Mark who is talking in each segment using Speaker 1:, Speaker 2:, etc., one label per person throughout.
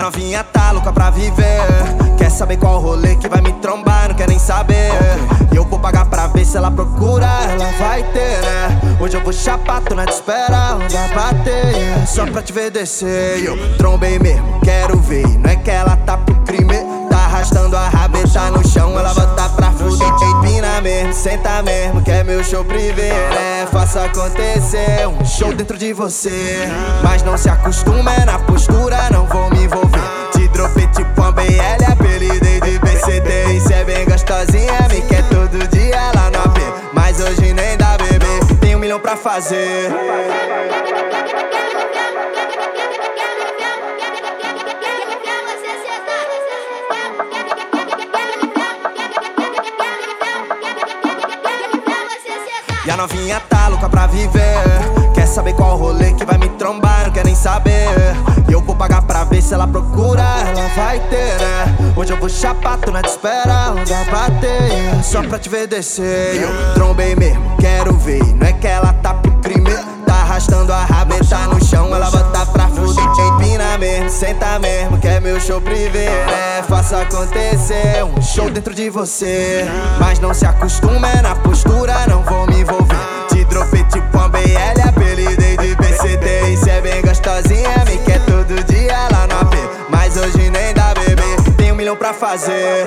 Speaker 1: novinha tá louca pra viver. Quer saber qual rolê que vai me trombar, não quer nem saber. E eu vou pagar pra ver se ela procura, ela vai ter, né? Hoje eu vou chapar, tô na espera, onda bater, yeah. Só pra te ver descer, eu trombei mesmo, quero ver. Não é que ela tá pro crime, tá arrastando a rabeta no chão. Ela bota pra fuder, empina mesmo, senta mesmo, quer meu show privê, né? Faça acontecer um show dentro de você. Mas não se acostume na postura, não vou me envolver. Te dropei tipo uma BL, apelidei de BCD. E cê é bem gostosinha, me quer todo dia lá no AP. Mas hoje nem dá bebê, tem 1 milhão pra fazer. E a novinha tá louca pra viver. Quer saber qual rolê que vai me trombar, não quer nem saber. E eu vou pagar pra ver se ela procura, ela vai ter, né? Hoje eu vou chapar, tô na espera, onda bater, yeah. Só pra te ver descer, eu trombei mesmo, quero ver. Não é que ela tá pro crime, tá arrastando a rabeta no chão. Ela bota pra fuder, empina mesmo, senta mesmo, quer meu show privê, né? Faça acontecer um show dentro de você. Mas não se acostume na postura, não vou me envolver. Te dropei tipo uma BL, apelidei de BCD. E cê é bem gostosinha, me quer todo dia lá no AP. Mas hoje nem dá bebê, tem 1 milhão pra fazer.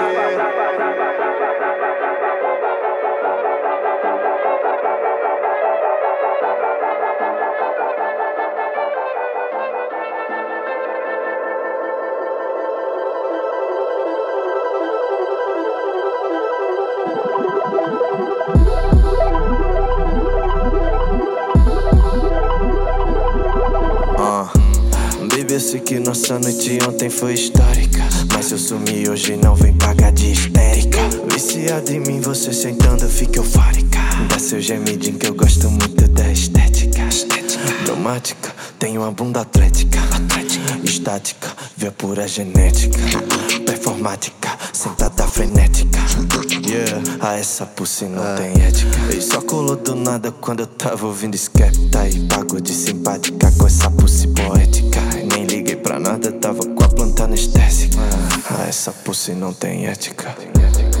Speaker 2: Baby, eu sei que nossa noite ontem foi histórica, mas eu sumi hoje, não vem pagar de histérica. Viciado em mim, você sentando fica eufórica. Dá seu gemidinho que eu gosto muito da estética. Dramática, tem uma bunda atlética. Estática, vê pura genética. Performática, sentada frenética. Yeah, essa pussy não tem ética. E só colou do nada quando eu tava ouvindo Skepta. E pagou de simpática com essa pussy poética. Nem liguei pra nada, tava com a planta anestésica. Essa pussy não tem ética.